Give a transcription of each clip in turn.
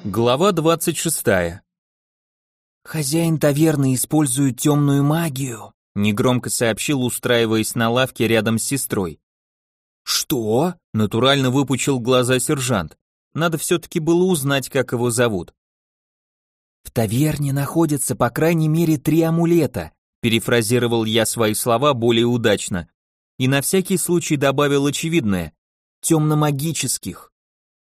Глава 26. «Хозяин таверны использует темную магию», — негромко сообщил, устраиваясь на лавке рядом с сестрой. «Что?» — натурально выпучил глаза сержант. Надо все-таки было узнать, как его зовут. «В таверне находятся по крайней мере 3 амулета», — перефразировал я свои слова более удачно. И на всякий случай добавил очевидное — темно-магических.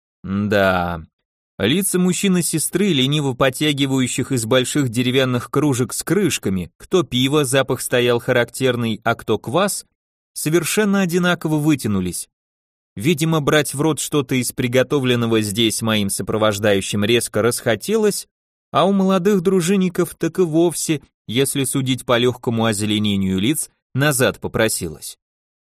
Да. Лица мужчин и сестры, лениво потягивающих из больших деревянных кружек с крышками, кто пиво, запах стоял характерный, а кто квас, совершенно одинаково вытянулись. Видимо, брать в рот что-то из приготовленного здесь моим сопровождающим резко расхотелось, а у молодых дружинников так и вовсе, если судить по легкому озеленению лиц, назад попросилось.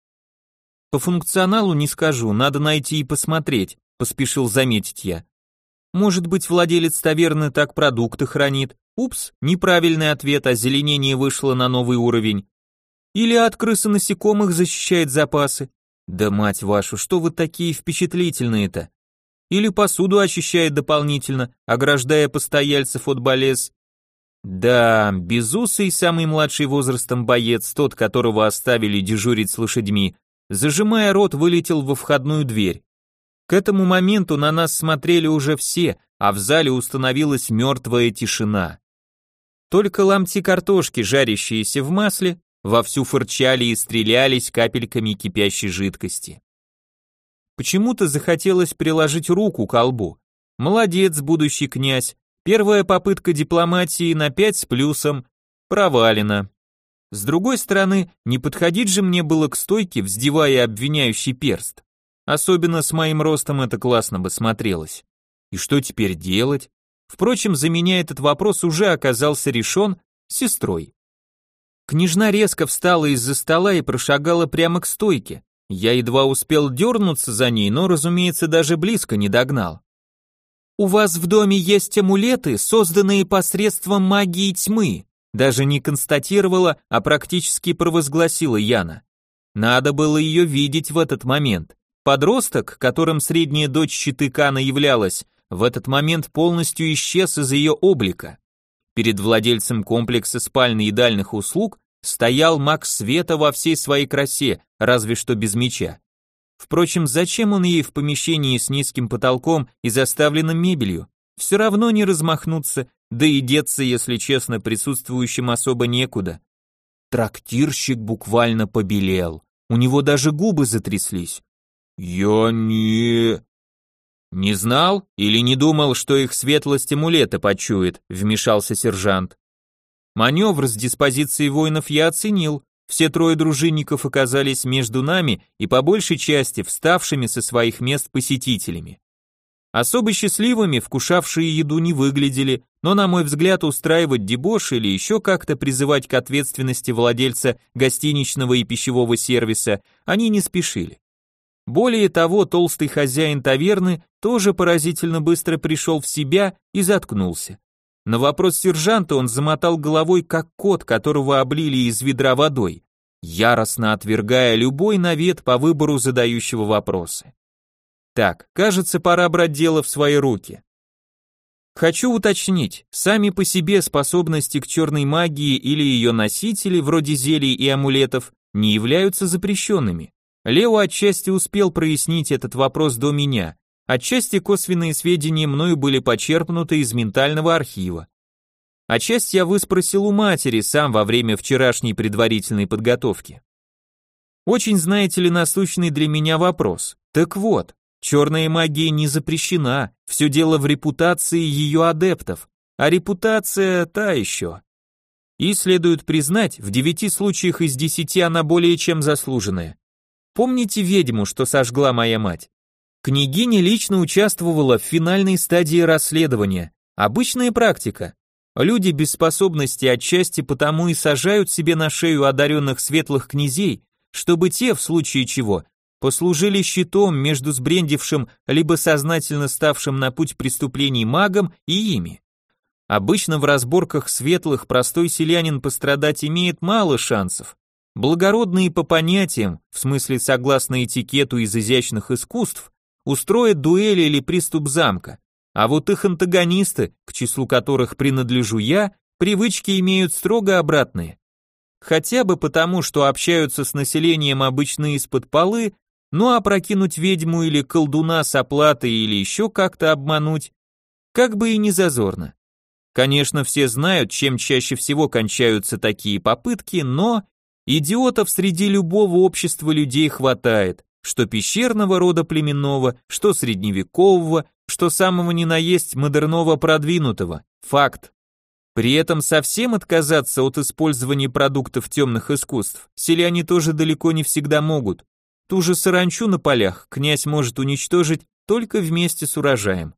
По функционалу не скажу, надо найти и посмотреть, поспешил заметить я. Может быть, владелец таверны так продукты хранит? Упс, неправильный ответ, озеленение вышло на новый уровень. Или от крыс и насекомых защищает запасы? Да мать вашу, что вы такие впечатлительные-то? Или посуду очищает дополнительно, ограждая постояльцев от болез? Да, безусый, самый младший возрастом боец, тот, которого оставили дежурить с лошадьми, зажимая рот, вылетел во входную дверь. К этому моменту на нас смотрели уже все, а в зале установилась мертвая тишина. Только ломти картошки, жарящиеся в масле, вовсю фырчали и стрелялись капельками кипящей жидкости. Почему-то захотелось приложить руку к колбу. Молодец, будущий князь. Первая попытка дипломатии на 5 с плюсом. Провалена. С другой стороны, не подходить же мне было к стойке, вздевая обвиняющий перст. Особенно с моим ростом это классно бы смотрелось. И что теперь делать? Впрочем, за меня этот вопрос уже оказался решен сестрой. Княжна резко встала из-за стола и прошагала прямо к стойке. Я едва успел дернуться за ней, но, разумеется, даже близко не догнал. «У вас в доме есть амулеты, созданные посредством магии тьмы», даже не констатировала, а практически провозгласила Яна. Надо было ее видеть в этот момент. Подросток, которым средняя дочь Читыкана являлась, в этот момент полностью исчез из ее облика. Перед владельцем комплекса спально-едальных услуг стоял маг света во всей своей красе, разве что без меча. Впрочем, зачем он ей в помещении с низким потолком и заставленным мебелью? Все равно не размахнуться, да и деться, если честно, присутствующим особо некуда. Трактирщик буквально побелел, у него даже губы затряслись. «Я не...» «Не знал или не думал, что их светлость амулеты почует?» — вмешался сержант. Маневр с диспозицией воинов я оценил. Все 3 дружинников оказались между нами и по большей части вставшими со своих мест посетителями. Особо счастливыми вкушавшие еду не выглядели, но, на мой взгляд, устраивать дебош или еще как-то призывать к ответственности владельца гостиничного и пищевого сервиса они не спешили. Более того, толстый хозяин таверны тоже поразительно быстро пришел в себя и заткнулся. На вопрос сержанта он замотал головой, как кот, которого облили из ведра водой, яростно отвергая любой навет по выбору задающего вопросы. Так, кажется, пора брать дело в свои руки. Хочу уточнить, сами по себе способности к черной магии или ее носители, вроде зелий и амулетов, не являются запрещенными. Лео отчасти успел прояснить этот вопрос до меня, отчасти косвенные сведения мною были почерпнуты из ментального архива. А часть я выспросил у матери сам во время вчерашней предварительной подготовки. Очень, знаете ли, насущный для меня вопрос. Так вот, черная магия не запрещена, все дело в репутации ее адептов, а репутация та еще. И следует признать, в 9 случаях из 10 она более чем заслуженная. Помните ведьму, что сожгла моя мать? Княгиня лично участвовала в финальной стадии расследования. Обычная практика. Люди без способности отчасти потому и сажают себе на шею одаренных светлых князей, чтобы те, в случае чего, послужили щитом между сбрендившим либо сознательно ставшим на путь преступлений магом и ими. Обычно в разборках светлых простой селянин пострадать имеет мало шансов. Благородные по понятиям, в смысле согласно этикету из изящных искусств, устроят дуэль или приступ замка, А вот их антагонисты, к числу которых принадлежу я, привычки имеют строго обратные. Хотя бы потому, что общаются с населением обычно из-под полы, ну а прокинуть ведьму или колдуна с оплатой или еще как-то обмануть, как бы и не зазорно. Конечно, все знают, чем чаще всего кончаются такие попытки, но идиотов среди любого общества людей хватает, что пещерного рода племенного, что средневекового, что самого ни на есть модерного продвинутого. Факт. При этом совсем отказаться от использования продуктов темных искусств селяне тоже далеко не всегда могут. Ту же саранчу на полях князь может уничтожить только вместе с урожаем.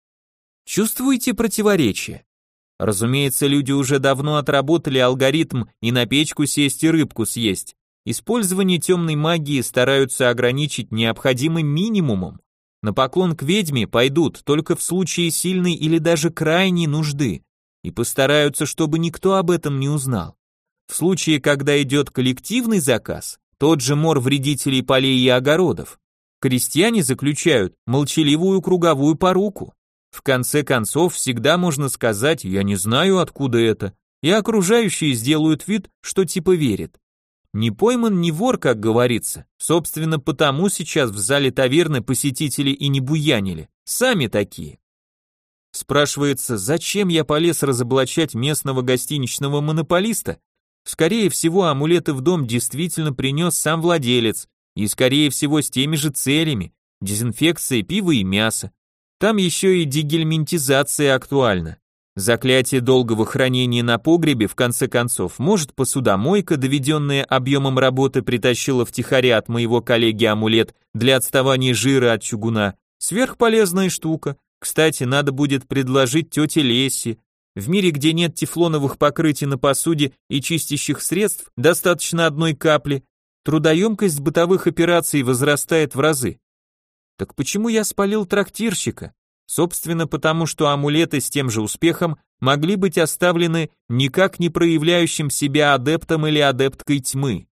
Чувствуете противоречие? Разумеется, люди уже давно отработали алгоритм и на печку сесть и рыбку съесть. Использование темной магии стараются ограничить необходимым минимумом. На поклон к ведьме пойдут только в случае сильной или даже крайней нужды и постараются, чтобы никто об этом не узнал. В случае, когда идет коллективный заказ, тот же мор вредителей полей и огородов, крестьяне заключают молчаливую круговую поруку. В конце концов, всегда можно сказать «я не знаю, откуда это», и окружающие сделают вид, что типа верят. Не пойман, не вор, как говорится. Собственно, потому сейчас в зале таверны посетители и не буянили. Сами такие. Спрашивается, зачем я полез разоблачать местного гостиничного монополиста? Скорее всего, амулеты в дом действительно принес сам владелец, и скорее всего с теми же целями – дезинфекция пива и мяса. Там еще и дегельминтизация актуальна. Заклятие долгого хранения на погребе, в конце концов, может посудомойка, доведенная объемом работы, притащила втихаря от моего коллеги амулет для отставания жира от чугуна. Сверхполезная штука. Кстати, надо будет предложить тете Лесе. В мире, где нет тефлоновых покрытий на посуде и чистящих средств, достаточно одной капли. Трудоемкость бытовых операций возрастает в разы. Так почему я спалил трактирщика? Собственно, потому что амулеты с тем же успехом могли быть оставлены никак не проявляющим себя адептом или адепткой тьмы.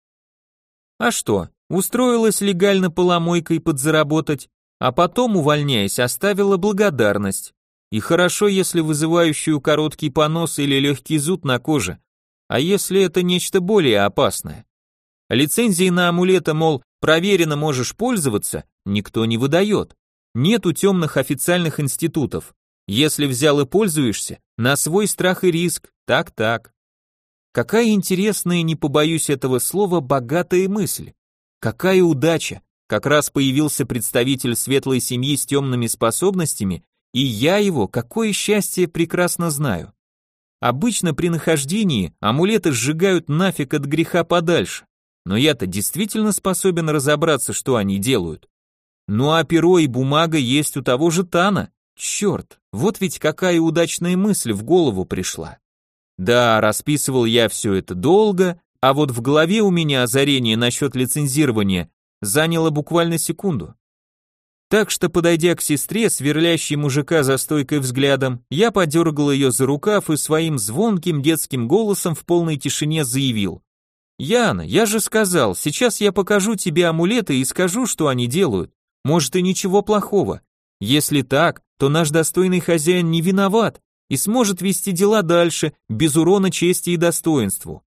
А что, устроилась легально поломойкой подзаработать, а потом, увольняясь, оставила благодарность. И хорошо, если вызывающую короткий понос или легкий зуд на коже, а если это нечто более опасное. Лицензии на амулеты, мол, проверено, можешь пользоваться, никто не выдает. Нет у темных официальных институтов. Если взял и пользуешься, на свой страх и риск, так. Какая интересная, не побоюсь этого слова, богатая мысль. Какая удача, как раз появился представитель светлой семьи с темными способностями, и я его, какое счастье, прекрасно знаю. Обычно при нахождении амулеты сжигают нафиг от греха подальше. Но я-то действительно способен разобраться, что они делают. Ну а перо и бумага есть у того же Тана. Черт, вот ведь какая удачная мысль в голову пришла. Да, расписывал я все это долго, а вот в голове у меня озарение насчет лицензирования заняло буквально секунду. Так что, подойдя к сестре, сверлящей мужика за стойкой взглядом, я подергал ее за рукав и своим звонким детским голосом в полной тишине заявил: «Яна, я же сказал, сейчас я покажу тебе амулеты и скажу, что они делают. Может, и ничего плохого. Если так, то наш достойный хозяин не виноват и сможет вести дела дальше, без урона чести и достоинству».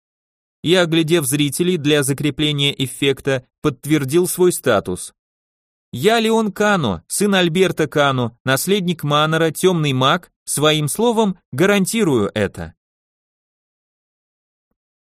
Я, оглядев зрителей для закрепления эффекта, подтвердил свой статус. «Я Леон Кано, сын Альберта Кано, наследник Манора, темный маг, своим словом гарантирую это».